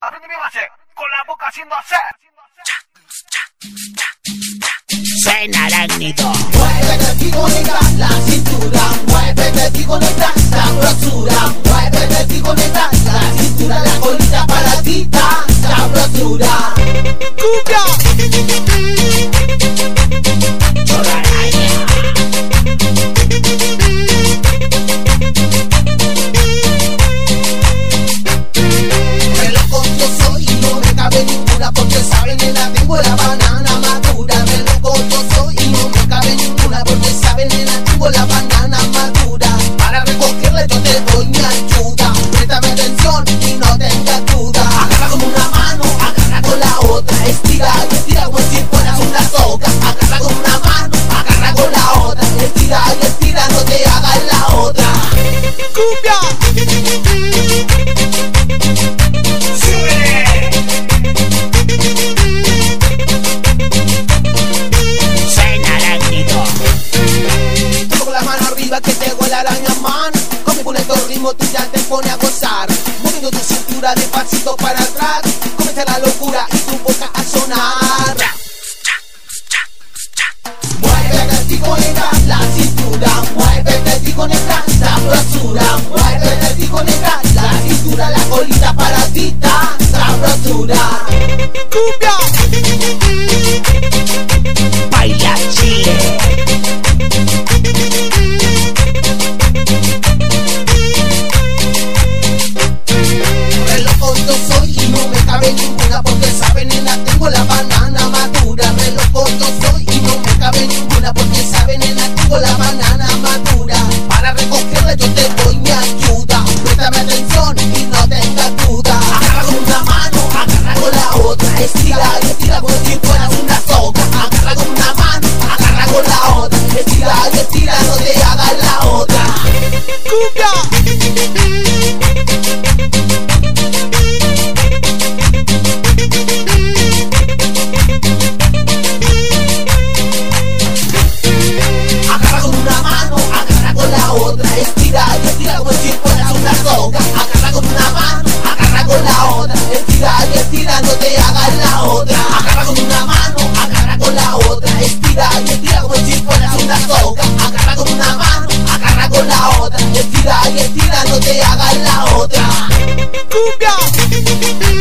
Aprende mi base, con la boca haciendo hacer. Suena Arácnido. Muévete, digo, negra, la cintura. Muévete, digo, negra, sabrosura. Muévete, digo, negra, la cintura. La colita paradita, sabrosura. ¡Cumbia! Re loco yo soy y no me cabe ninguna, porque saben, nena, tengo la banana madura. Re loco yo soy y no me cabe ninguna, porque saben, nena, tengo la banana madura. Para recogerla yo te doy mi ayuda. Préstame atención y no tengas duda. Agarra con una mano, agarra con la otra. Estira y estira como si fueras una soga. Agarra con una mano, agarra con la otra. Estira y estira, no te hagas la otra. ¡Cumbia! Que tengo la araña man. Con mi boleto ritmo tú ya te pone a gozar. Moviendo tu cintura de pasito para atrás. Comienza la locura y tu boca a sonar. Muévete, digo, negra, la cintura. Muévete, digo, negra, sabrosura. Muévete, digo, negra, la cintura. La colita paradita, sabrosura. ¡Cumbia! Baila Chile. Yo soy y no me cabe ninguna, porque saben, nena, tengo la banana madura. Re loco yo soy y no me cabe ninguna, porque saben, nena, tengo la banana madura. Para recogerla yo te doy mi ayuda. Préstame atención y no tengas duda. Agarra con una mano, agarra con la otra. Estira y estira como si fueras una soga. Agarra con una mano, agarra con la otra. Estira y estira, no te hagas la otra. ¡Cumbia! Estira y estira como si fueras una soga. Agarra con una mano, agarra con la otra. Estira y estira, no te hagas la otra. Agarra con una mano, agarra con la otra. Estira y estira como si fueras una soga. Agarra con una mano, agarra con la otra. Estira y estira, no te hagas la otra. ¡Cumbia!